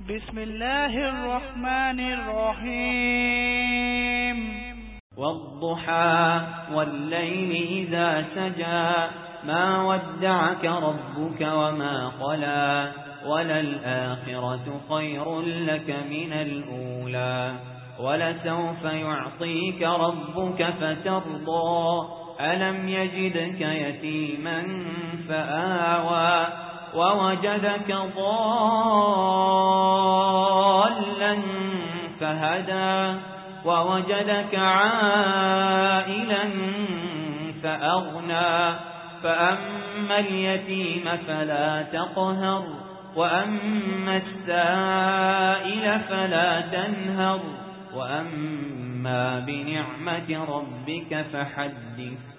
بسم الله الرحمن الرحيم والضحى والليل إذا سجى ما ودعك ربك وما قلى وللآخرة خير لك من الأولى ولسوف يعطيك ربك فترضى ألم يجدك يتيما فآوى ووجدك ضالا فهدى ووجدك عائلا فأغنى فأما اليتيم فلا تقهر وأما السائل فلا تنهر وأما بنعمة ربك فحدث